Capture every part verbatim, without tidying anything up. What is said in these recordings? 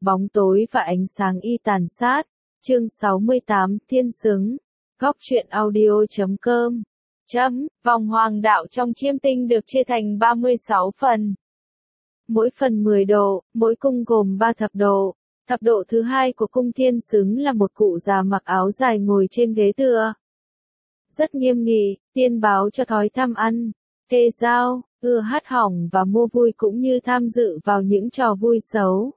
bóng tối và ánh sáng y tàn sát. Chương sáu mươi tám, Thiên xứng. Góc truyện audio chấm com. Chấm, vòng hoàng đạo trong chiêm tinh được chia thành ba mươi sáu phần. Mỗi phần mười độ, mỗi cung gồm ba thập độ. Thập độ thứ hai của cung thiên xứng là một cụ già mặc áo dài ngồi trên ghế tựa. Rất nghiêm nghị, tiên báo cho thói tham ăn, kê dao, ưa hát hỏng và mua vui cũng như tham dự vào những trò vui xấu.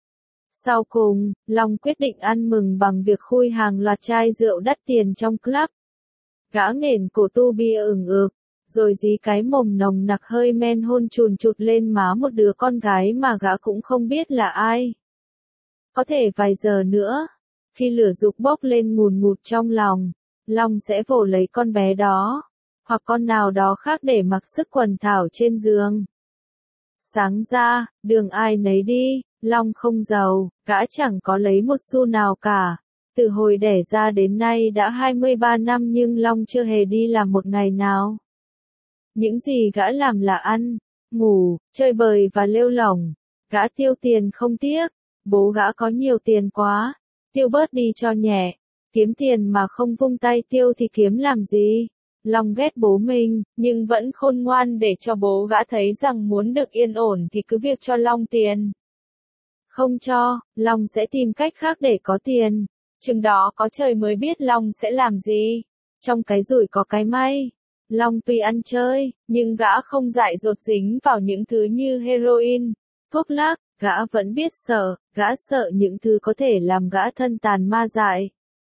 Sau cùng, Long quyết định ăn mừng bằng việc khui hàng loạt chai rượu đắt tiền trong club. Gã nghển cổ tu bia ửng ực, rồi dí cái mồm nồng nặc hơi men hôn chùn chụt lên má một đứa con gái mà gã cũng không biết là ai. Có thể vài giờ nữa, khi lửa dục bốc lên ngùn ngụt trong lòng, Long sẽ vồ lấy con bé đó, hoặc con nào đó khác để mặc sức quần thảo trên giường. Sáng ra, đường ai nấy đi, Long không giàu, gã chẳng có lấy một xu nào cả. Từ hồi đẻ ra đến nay đã hai mươi ba năm nhưng Long chưa hề đi làm một ngày nào. Những gì gã làm là ăn, ngủ, chơi bời và lêu lỏng. Gã tiêu tiền không tiếc, bố gã có nhiều tiền quá, tiêu bớt đi cho nhẹ. Kiếm tiền mà không vung tay tiêu thì kiếm làm gì? Long ghét bố mình, nhưng vẫn khôn ngoan để cho bố gã thấy rằng muốn được yên ổn thì cứ việc cho Long tiền. Không cho, Long sẽ tìm cách khác để có tiền. Chừng đó có trời mới biết Long sẽ làm gì. Trong cái rủi có cái may. Long tuy ăn chơi, nhưng gã không dại dột dính vào những thứ như heroin, thuốc lắc. Gã vẫn biết sợ, gã sợ những thứ có thể làm gã thân tàn ma dại.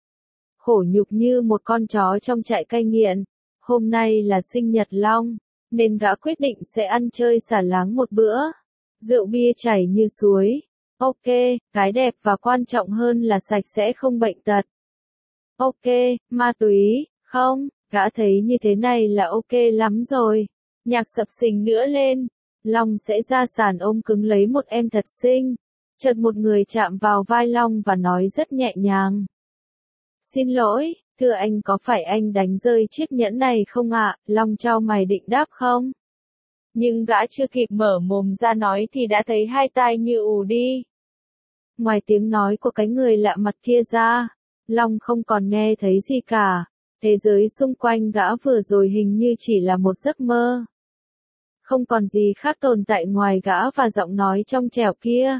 Khổ nhục như một con chó trong trại cai nghiện. Hôm nay là sinh nhật Long, nên gã quyết định sẽ ăn chơi xả láng một bữa. Rượu bia chảy như suối. Ok, cái đẹp và quan trọng hơn là sạch sẽ không bệnh tật. Ok, ma túy, không, gã thấy như thế này là ok lắm rồi. Nhạc sập sình nữa lên. Long sẽ ra sàn ôm cứng lấy một em thật xinh. Chợt một người chạm vào vai Long và nói rất nhẹ nhàng. Xin lỗi, thưa anh, có phải anh đánh rơi chiếc nhẫn này không ạ? Long chau mày định đáp không. Nhưng gã chưa kịp mở mồm ra nói thì đã thấy hai tai như ù đi. Ngoài tiếng nói của cái người lạ mặt kia ra, Long không còn nghe thấy gì cả. Thế giới xung quanh gã vừa rồi hình như chỉ là một giấc mơ. Không còn gì khác tồn tại ngoài gã và giọng nói trong trẻo kia.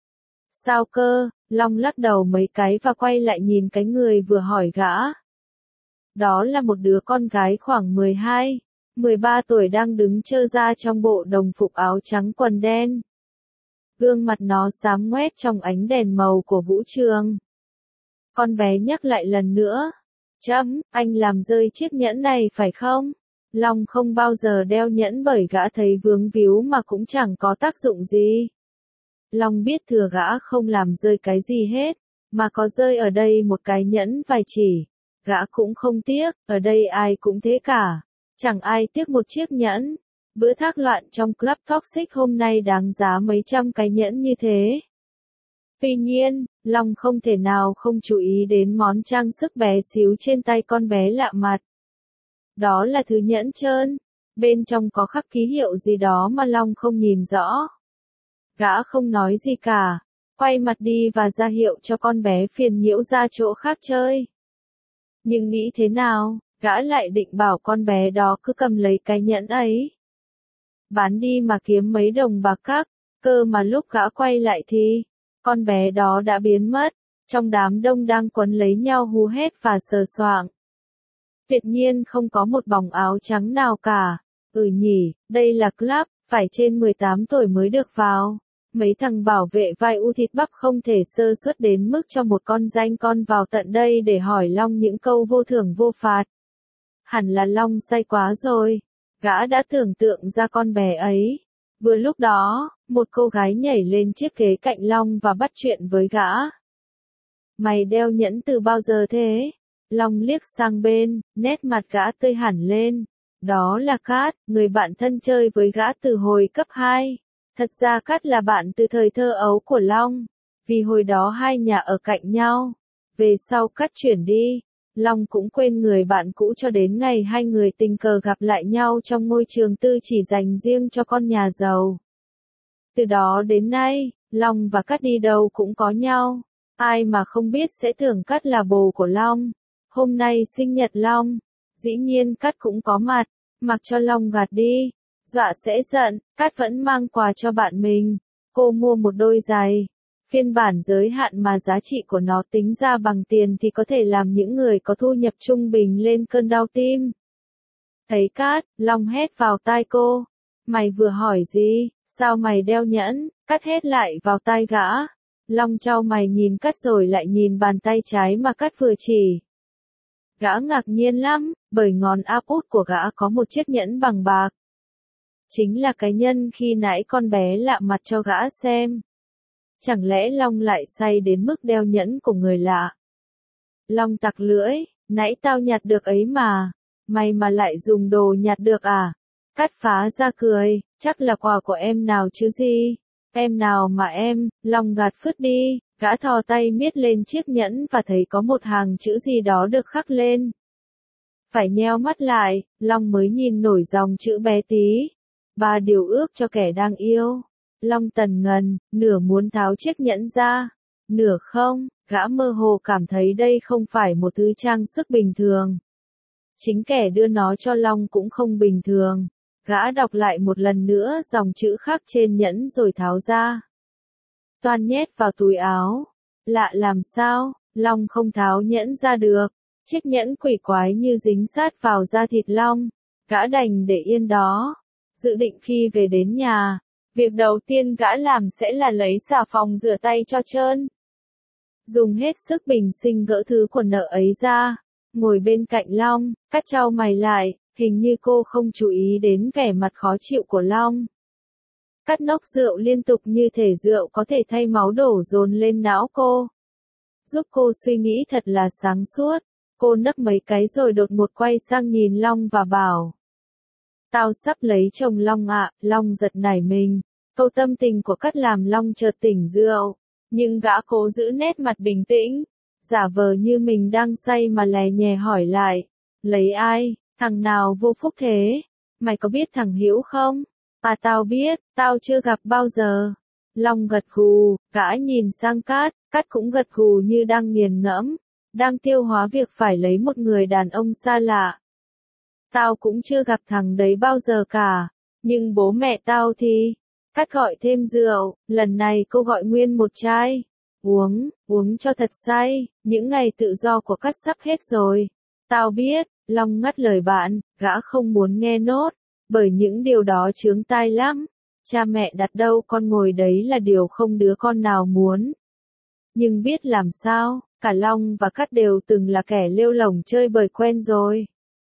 Sao cơ? Long lắc đầu mấy cái và quay lại nhìn cái người vừa hỏi gã. Đó là một đứa con gái khoảng mười hai, mười ba tuổi đang đứng trơ ra trong bộ đồng phục áo trắng quần đen. Gương mặt nó xám ngoét trong ánh đèn màu của vũ trường. Con bé nhắc lại lần nữa. Chấm, anh làm rơi chiếc nhẫn này phải không? Long không bao giờ đeo nhẫn bởi gã thấy vướng víu mà cũng chẳng có tác dụng gì. Long biết thừa gã không làm rơi cái gì hết, mà có rơi ở đây một cái nhẫn vài chỉ. Gã cũng không tiếc, ở đây ai cũng thế cả. Chẳng ai tiếc một chiếc nhẫn. Bữa thác loạn trong club toxic hôm nay đáng giá mấy trăm cái nhẫn như thế. Tuy nhiên, Long không thể nào không chú ý đến món trang sức bé xíu trên tay con bé lạ mặt. Đó là thứ nhẫn trơn. Bên trong có khắc ký hiệu gì đó mà Long không nhìn rõ. Gã không nói gì cả. Quay mặt đi và ra hiệu cho con bé phiền nhiễu ra chỗ khác chơi. Nhưng nghĩ thế nào, gã lại định bảo con bé đó cứ cầm lấy cái nhẫn ấy. Bán đi mà kiếm mấy đồng bạc các. Cơ mà lúc gã quay lại thì, con bé đó đã biến mất. Trong đám đông đang quấn lấy nhau hú hét và sờ soạng. Tuyệt nhiên không có một bóng áo trắng nào cả. Ừ nhỉ, đây là club, phải trên mười tám tuổi mới được vào. Mấy thằng bảo vệ vai u thịt bắp không thể sơ suất đến mức cho một con danh con vào tận đây để hỏi Long những câu vô thưởng vô phạt. Hẳn là Long say quá rồi. Gã đã tưởng tượng ra con bé ấy. Vừa lúc đó, một cô gái nhảy lên chiếc ghế cạnh Long và bắt chuyện với gã. Mày đeo nhẫn từ bao giờ thế? Long liếc sang bên, nét mặt gã tươi hẳn lên. Đó là Cát, người bạn thân chơi với gã từ hồi cấp hai. Thật ra Cát là bạn từ thời thơ ấu của Long, vì hồi đó hai nhà ở cạnh nhau. Về sau Cát chuyển đi, Long cũng quên người bạn cũ cho đến ngày hai người tình cờ gặp lại nhau trong ngôi trường tư chỉ dành riêng cho con nhà giàu. Từ đó đến nay, Long và Cát đi đâu cũng có nhau. Ai mà không biết sẽ tưởng Cát là bồ của Long. Hôm nay sinh nhật Long. Dĩ nhiên Cát cũng có mặt. Mặc cho Long gạt đi. Dọa sẽ giận, Cát vẫn mang quà cho bạn mình. Cô mua một đôi giày. Phiên bản giới hạn mà giá trị của nó tính ra bằng tiền thì có thể làm những người có thu nhập trung bình lên cơn đau tim. Thấy Cát, Long hét vào tai cô. Mày vừa hỏi gì? Sao mày đeo nhẫn? Cát hét lại vào tai gã. Long chau mày nhìn Cát rồi lại nhìn bàn tay trái mà Cát vừa chỉ. Gã ngạc nhiên lắm, bởi ngón áp út của gã có một chiếc nhẫn bằng bạc. Chính là cái nhân khi nãy con bé lạ mặt cho gã xem. Chẳng lẽ Long lại say đến mức đeo nhẫn của người lạ? Long tặc lưỡi, nãy tao nhặt được ấy mà. Mày mà lại dùng đồ nhặt được à? Cát phá ra cười, chắc là quà của em nào chứ gì? Em nào mà em, Long gạt phứt đi, gã thò tay miết lên chiếc nhẫn và thấy có một hàng chữ gì đó được khắc lên. Phải nheo mắt lại, Long mới nhìn nổi dòng chữ bé tí. Ba điều ước cho kẻ đang yêu. Long tần ngần, nửa muốn tháo chiếc nhẫn ra, nửa không, gã mơ hồ cảm thấy đây không phải một thứ trang sức bình thường. Chính kẻ đưa nó cho Long cũng không bình thường. Gã đọc lại một lần nữa dòng chữ khắc trên nhẫn rồi tháo ra. Toan nhét vào túi áo. Lạ làm sao, Long không tháo nhẫn ra được. Chiếc nhẫn quỷ quái như dính sát vào da thịt Long. Gã đành để yên đó. Dự định khi về đến nhà, việc đầu tiên gã làm sẽ là lấy xà phòng rửa tay cho trơn. Dùng hết sức bình sinh gỡ thứ quần nợ ấy ra. Ngồi bên cạnh Long, Cát chau mày lại, hình như cô không chú ý đến vẻ mặt khó chịu của Long. Cát nốc rượu liên tục như thể rượu có thể thay máu đổ dồn lên não cô. Giúp cô suy nghĩ thật là sáng suốt. Cô nấc mấy cái rồi đột ngột quay sang nhìn Long và bảo. Tao sắp lấy chồng Long ạ. Long giật nảy mình. Câu tâm tình của Cát làm Long chợt tỉnh rượu. Nhưng gã cố giữ nét mặt bình tĩnh. Giả vờ như mình đang say mà lè nhè hỏi lại. Lấy ai? Thằng nào vô phúc thế? Mày có biết thằng Hữu không? À tao biết, tao chưa gặp bao giờ. Long gật gù, gã nhìn sang Cát, Cát cũng gật gù như đang nghiền ngẫm. Đang tiêu hóa việc phải lấy một người đàn ông xa lạ. Tao cũng chưa gặp thằng đấy bao giờ cả. Nhưng bố mẹ tao thì... Cát gọi thêm rượu, lần này cô gọi nguyên một chai. Uống, uống cho thật say, những ngày tự do của Cát sắp hết rồi. Tao biết, Long ngắt lời bạn, gã không muốn nghe nốt, bởi những điều đó chướng tai lắm. Cha mẹ đặt đâu con ngồi đấy là điều không đứa con nào muốn. Nhưng biết làm sao, cả Long và Cát đều từng là kẻ lêu lổng chơi bời quen rồi.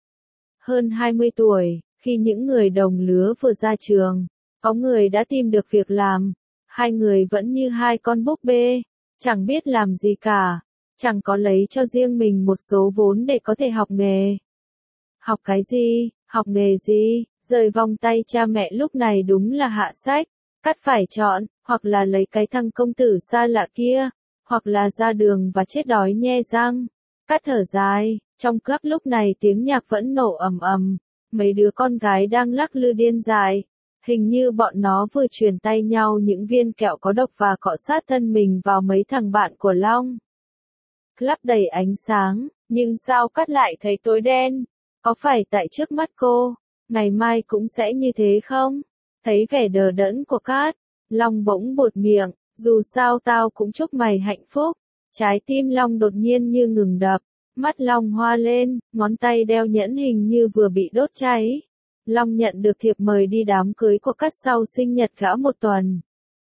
Hơn hai mươi tuổi, khi những người đồng lứa vừa ra trường, có người đã tìm được việc làm, hai người vẫn như hai con búp bê, chẳng biết làm gì cả, chẳng có lấy cho riêng mình một số vốn để có thể học nghề. Học cái gì, học nghề gì, rời vòng tay cha mẹ lúc này đúng là hạ sách. Cát phải chọn, hoặc là lấy cái thằng công tử xa lạ kia, hoặc là ra đường và chết đói nhe răng. Cát thở dài, trong club lúc này tiếng nhạc vẫn nổ ầm ầm, mấy đứa con gái đang lắc lư điên dại. Hình như bọn nó vừa truyền tay nhau những viên kẹo có độc và cọ sát thân mình vào mấy thằng bạn của Long. Club đầy ánh sáng, nhưng sao Cát lại thấy tối đen? Có phải tại trước mắt cô, ngày mai cũng sẽ như thế không? Thấy vẻ đờ đẫn của Cát, Long bỗng buột miệng, dù sao tao cũng chúc mày hạnh phúc. Trái tim Long đột nhiên như ngừng đập, mắt Long hoa lên, ngón tay đeo nhẫn hình như vừa bị đốt cháy. Long nhận được thiệp mời đi đám cưới của Cát sau sinh nhật gã một tuần.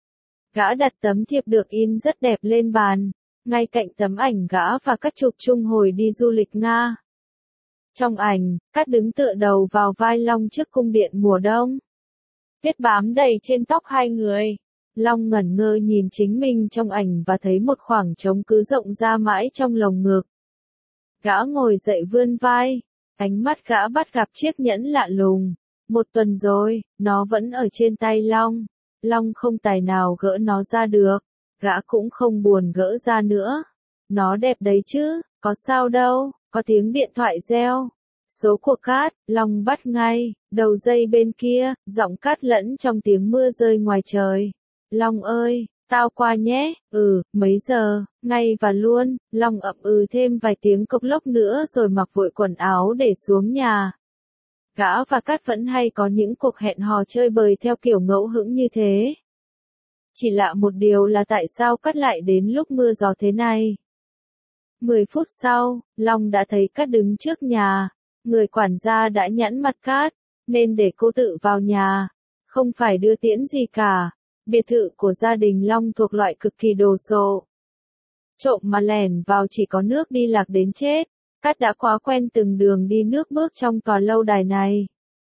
Gã đặt tấm thiệp được in rất đẹp lên bàn, ngay cạnh tấm ảnh gã và Cát chụp chung hồi đi du lịch Nga. Trong ảnh, Cát đứng tựa đầu vào vai Long trước cung điện mùa đông. Tuyết bám đầy trên tóc hai người. Long ngẩn ngơ nhìn chính mình trong ảnh và thấy một khoảng trống cứ rộng ra mãi trong lồng ngực. Gã ngồi dậy vươn vai, ánh mắt gã bắt gặp chiếc nhẫn lạ lùng. Một tuần rồi, nó vẫn ở trên tay Long. Long không tài nào gỡ nó ra được, gã cũng không buồn gỡ ra nữa. Nó đẹp đấy chứ, có sao đâu, có tiếng điện thoại reo. Số của Cát, Long bắt ngay, đầu dây bên kia, giọng Cát lẫn trong tiếng mưa rơi ngoài trời. Long ơi, Tao qua nhé, ừ, mấy giờ, ngay và luôn, Long ậm ừ thêm vài tiếng cốc lốc nữa rồi mặc vội quần áo để xuống nhà. Gã và Cát vẫn hay có những cuộc hẹn hò chơi bời theo kiểu ngẫu hứng như thế. Chỉ lạ một điều là tại sao Cát lại đến lúc mưa gió thế này. Mười phút sau, Long đã thấy Cát đứng trước nhà. Người quản gia đã nhẵn mặt Cát, nên để cô tự vào nhà. Không phải đưa tiễn gì cả. Biệt thự của gia đình Long thuộc loại cực kỳ đồ sộ. Trộm mà lẻn vào chỉ có nước đi lạc đến chết. Cát đã quá quen từng đường đi nước bước trong tòa lâu đài này.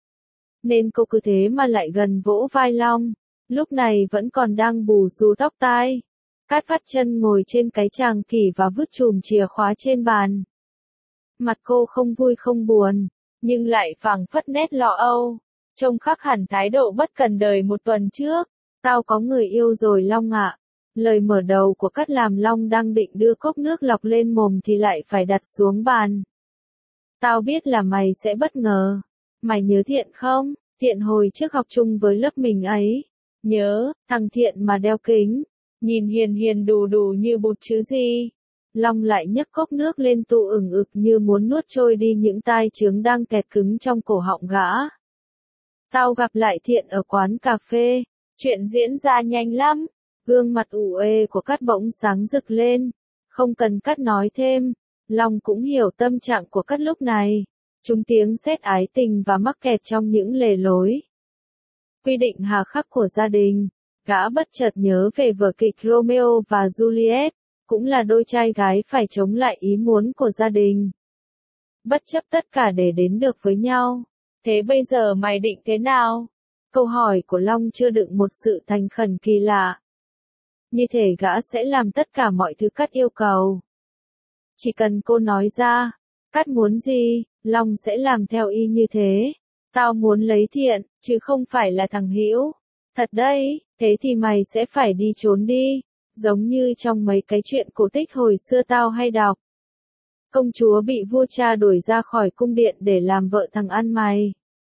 Nên cô cứ thế mà lại gần vỗ vai Long. Lúc này vẫn còn đang bù xù tóc tai. Cát phát chân ngồi trên cái chàng kỷ và vứt chùm chìa khóa trên bàn. Mặt cô không vui không buồn, nhưng lại phảng phất nét lo âu. Trông khác hẳn thái độ bất cần đời một tuần trước. Tao có người yêu rồi Long ạ. Lời mở đầu của Cát làm Long đang định đưa cốc nước lọc lên mồm thì lại phải đặt xuống bàn. Tao biết là mày sẽ bất ngờ. Mày nhớ Thiện không? Thiện hồi trước học chung với lớp mình ấy. Nhớ, thằng Thiện mà đeo kính. Nhìn hiền hiền đù đù như bụt chứ gì. Long lại nhấc cốc nước lên tụ ửng ực như muốn nuốt trôi đi những tai chướng đang kẹt cứng trong cổ họng gã. Tao gặp lại Thiện ở quán cà phê. Chuyện diễn ra nhanh lắm. Gương mặt ủ ê của Cát bỗng sáng rực lên. Không cần Cát nói thêm. Long cũng hiểu tâm trạng của Cát lúc này. Chúng tiếng sét ái tình và mắc kẹt trong những lề lối. Quy định hà khắc của gia đình. Gã bất chợt nhớ về vở kịch Romeo và Juliet. Cũng là đôi trai gái phải chống lại ý muốn của gia đình. Bất chấp tất cả để đến được với nhau. Thế bây giờ mày định thế nào? Câu hỏi của Long chưa đựng một sự thành khẩn kỳ lạ. Như thể gã sẽ làm tất cả mọi thứ Cát yêu cầu. Chỉ cần cô nói ra, Cát muốn gì, Long sẽ làm theo y như thế. Tao muốn lấy Thiện, chứ không phải là thằng Hữu. Thật đấy, thế thì mày sẽ phải đi trốn đi. Giống như trong mấy cái chuyện cổ tích hồi xưa tao hay đọc. Công chúa bị vua cha đuổi ra khỏi cung điện để làm vợ thằng ăn mày.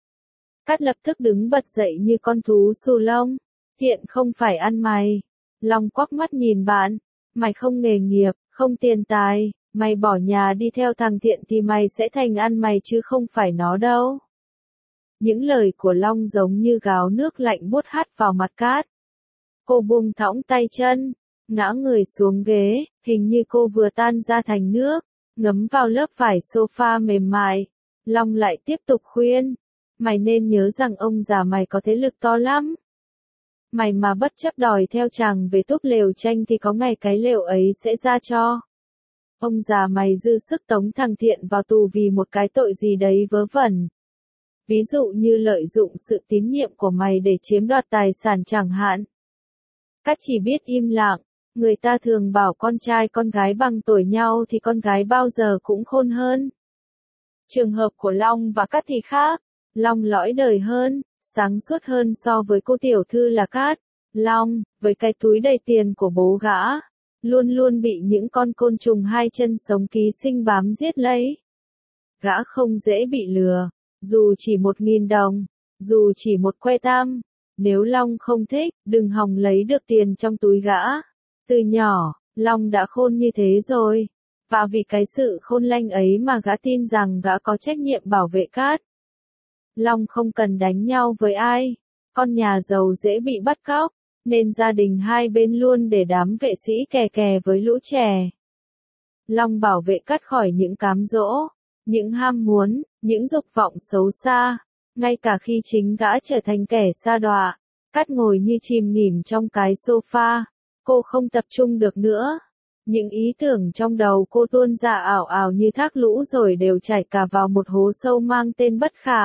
Cát lập tức đứng bật dậy như con thú xù lông. Thiện không phải ăn mày. Long quắc mắt nhìn bạn. Mày không nghề nghiệp, không tiền tài. Mày bỏ nhà đi theo thằng Thiện thì mày sẽ thành ăn mày chứ không phải nó đâu. Những lời của Long giống như gáo nước lạnh buốt hắt vào mặt Cát. Cô buông thõng tay chân, ngã người xuống ghế, hình như cô vừa tan ra thành nước, ngấm vào lớp vải sofa mềm mại. Long lại tiếp tục khuyên, mày nên nhớ rằng ông già mày có thế lực to lắm. Mày mà bất chấp đòi theo chàng về túp lều tranh thì có ngày cái lều ấy sẽ ra cho. Ông già mày dư sức tống thằng Thiện vào tù vì một cái tội gì đấy vớ vẩn. Ví dụ như lợi dụng sự tín nhiệm của mày để chiếm đoạt tài sản chẳng hạn. Cát chỉ biết im lặng, người ta thường bảo con trai con gái bằng tuổi nhau thì con gái bao giờ cũng khôn hơn. Trường hợp của Long và Cát thì khác, Long lõi đời hơn, sáng suốt hơn so với cô tiểu thư là Cát. Long, với cái túi đầy tiền của bố gã, luôn luôn bị những con côn trùng hai chân sống ký sinh bám giết lấy. Gã không dễ bị lừa, dù chỉ một nghìn đồng, dù chỉ một que tăm. Nếu Long không thích, đừng hòng lấy được tiền trong túi gã. Từ nhỏ, Long đã khôn như thế rồi. Và vì cái sự khôn lanh ấy mà gã tin rằng gã có trách nhiệm bảo vệ Cát. Long không cần đánh nhau với ai. Con nhà giàu dễ bị bắt cóc, nên gia đình hai bên luôn để đám vệ sĩ kè kè với lũ trẻ. Long bảo vệ Cát khỏi những cám dỗ, những ham muốn, những dục vọng xấu xa. Ngay cả khi chính gã trở thành kẻ sa đọa, Cát ngồi như chìm nghỉm trong cái sofa. Cô không tập trung được nữa. Những ý tưởng trong đầu cô tuôn ra ảo ảo như thác lũ rồi đều chảy cả vào một hố sâu mang tên bất khả.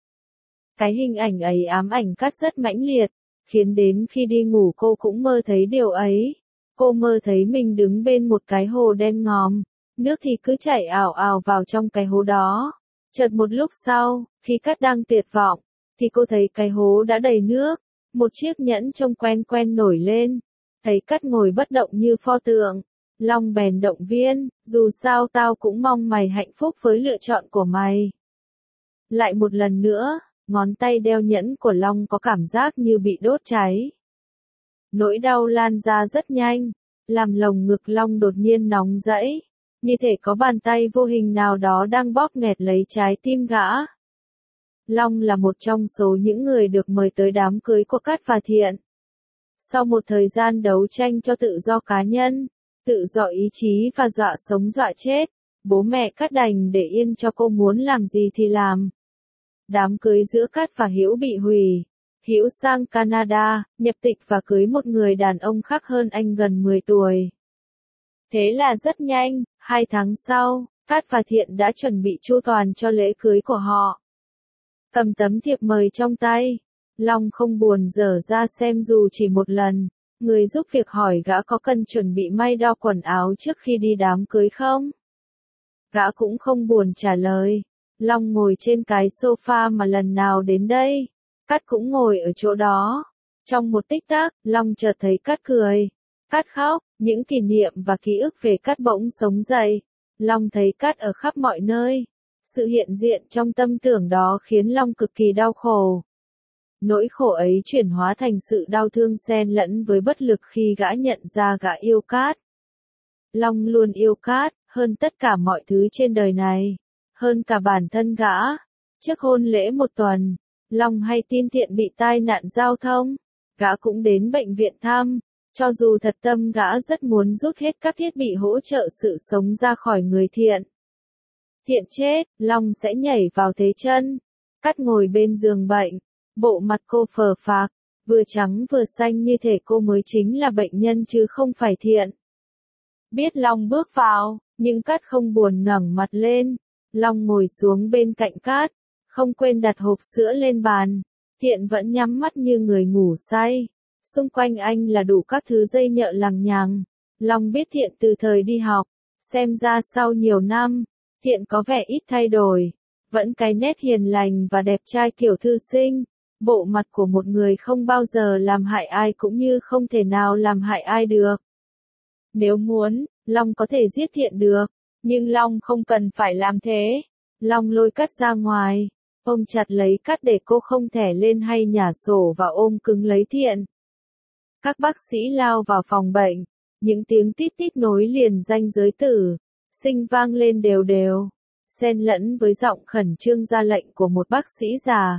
Cái hình ảnh ấy ám ảnh Cát rất mãnh liệt, khiến đến khi đi ngủ cô cũng mơ thấy điều ấy. Cô mơ thấy mình đứng bên một cái hồ đen ngòm, nước thì cứ chảy ảo ảo vào trong cái hố đó. Chợt một lúc sau, khi Cát đang tuyệt vọng, thì cô thấy cái hố đã đầy nước, một chiếc nhẫn trông quen quen nổi lên. Thấy Cát ngồi bất động như pho tượng, Long bèn động viên, dù sao tao cũng mong mày hạnh phúc với lựa chọn của mày. Lại một lần nữa, ngón tay đeo nhẫn của Long có cảm giác như bị đốt cháy. Nỗi đau lan ra rất nhanh, làm lồng ngực Long đột nhiên nóng rẫy, như thể có bàn tay vô hình nào đó đang bóp nghẹt lấy trái tim gã. Long là một trong số những người được mời tới đám cưới của Cát và Thiện. Sau một thời gian đấu tranh cho tự do cá nhân, tự do ý chí và dọa sống dọa chết, bố mẹ Cát đành để yên cho cô muốn làm gì thì làm. Đám cưới giữa Cát và Hữu bị hủy. Hữu sang Canada, nhập tịch và cưới một người đàn ông khác hơn anh gần mười tuổi. Thế là rất nhanh, hai tháng sau, Cát và Thiện đã chuẩn bị chu toàn cho lễ cưới của họ. Cầm tấm thiệp mời trong tay, Long không buồn dở ra xem dù chỉ một lần. Người giúp việc hỏi gã có cần chuẩn bị may đo quần áo trước khi đi đám cưới không? Gã cũng không buồn trả lời. Long ngồi trên cái sofa mà lần nào đến đây, Cát cũng ngồi ở chỗ đó. Trong một tích tắc, Long chợt thấy Cát cười. Cát khóc, những kỷ niệm và ký ức về Cát bỗng sống dậy. Long thấy Cát ở khắp mọi nơi. Sự hiện diện trong tâm tưởng đó khiến Long cực kỳ đau khổ. Nỗi khổ ấy chuyển hóa thành sự đau thương xen lẫn với bất lực khi gã nhận ra gã yêu Cát. Long luôn yêu Cát, hơn tất cả mọi thứ trên đời này. Hơn cả bản thân gã. Trước hôn lễ một tuần, Long hay tin Thiện bị tai nạn giao thông. Gã cũng đến bệnh viện thăm. Cho dù thật tâm gã rất muốn rút hết các thiết bị hỗ trợ sự sống ra khỏi người Thiện. Thiện chết, Long sẽ nhảy vào thế chân. Cát ngồi bên giường bệnh. Bộ mặt cô phờ phạc, vừa trắng vừa xanh như thể cô mới chính là bệnh nhân chứ không phải Thiện. Biết Long bước vào, nhưng Cát không buồn ngẩng mặt lên. Long ngồi xuống bên cạnh Cát, không quên đặt hộp sữa lên bàn. Thiện vẫn nhắm mắt như người ngủ say. Xung quanh anh là đủ các thứ dây nhợ lằng nhằng. Long biết Thiện từ thời đi học. Xem ra sau nhiều năm, Thiện có vẻ ít thay đổi. Vẫn cái nét hiền lành và đẹp trai kiểu thư sinh. Bộ mặt của một người không bao giờ làm hại ai cũng như không thể nào làm hại ai được. Nếu muốn, Long có thể giết Thiện được. Nhưng Long không cần phải làm thế. Long lôi Cát ra ngoài. Ôm chặt lấy Cát để cô không thể lên hay nhả sổ và ôm cứng lấy Thiện. Các bác sĩ lao vào phòng bệnh. Những tiếng tít tít nối liền ranh giới tử sinh vang lên đều đều. Xen lẫn với giọng khẩn trương ra lệnh của một bác sĩ già.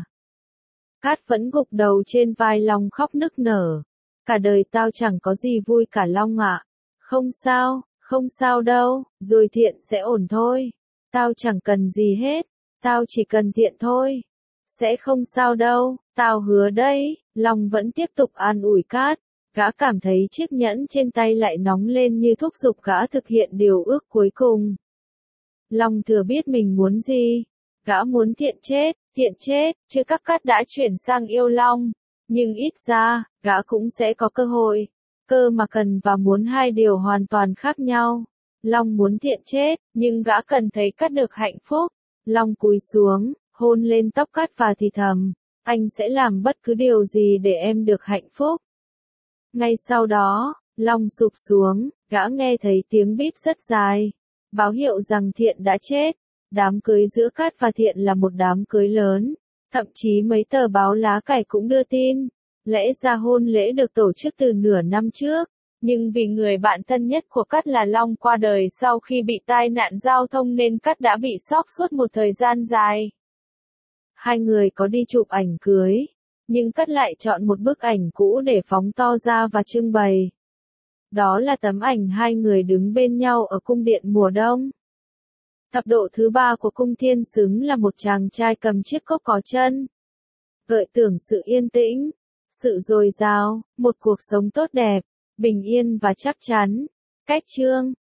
Cát vẫn gục đầu trên vai Long khóc nức nở. Cả đời tao chẳng có gì vui cả Long ạ. Không sao, không sao đâu, rồi Thiện sẽ ổn thôi. Tao chẳng cần gì hết, tao chỉ cần Thiện thôi. Sẽ không sao đâu, tao hứa đấy. Long vẫn tiếp tục an ủi Cát. Gã cảm thấy chiếc nhẫn trên tay lại nóng lên như thúc giục gã thực hiện điều ước cuối cùng. Long thừa biết mình muốn gì. Gã muốn Thiện chết, Thiện chết, chứ các Cát đã chuyển sang yêu Long. Nhưng ít ra, gã cũng sẽ có cơ hội. Cơ mà cần và muốn hai điều hoàn toàn khác nhau. Long muốn Thiện chết, nhưng gã cần thấy Cát được hạnh phúc. Long cúi xuống, hôn lên tóc Cát và thì thầm. Anh sẽ làm bất cứ điều gì để em được hạnh phúc. Ngay sau đó, Long sụp xuống, gã nghe thấy tiếng bíp rất dài. Báo hiệu rằng Thiện đã chết. Đám cưới giữa Cát và Thiện là một đám cưới lớn. Thậm chí mấy tờ báo lá cải cũng đưa tin. Lẽ ra hôn lễ được tổ chức từ nửa năm trước. Nhưng vì người bạn thân nhất của Cát là Long qua đời sau khi bị tai nạn giao thông nên Cát đã bị sốc suốt một thời gian dài. Hai người có đi chụp ảnh cưới. Nhưng Cát lại chọn một bức ảnh cũ để phóng to ra và trưng bày. Đó là tấm ảnh hai người đứng bên nhau ở cung điện mùa đông. Thập độ thứ ba của cung thiên xứng là một chàng trai cầm chiếc cốc có chân. Gợi tưởng sự yên tĩnh, sự dồi dào, một cuộc sống tốt đẹp, bình yên và chắc chắn. Cách chương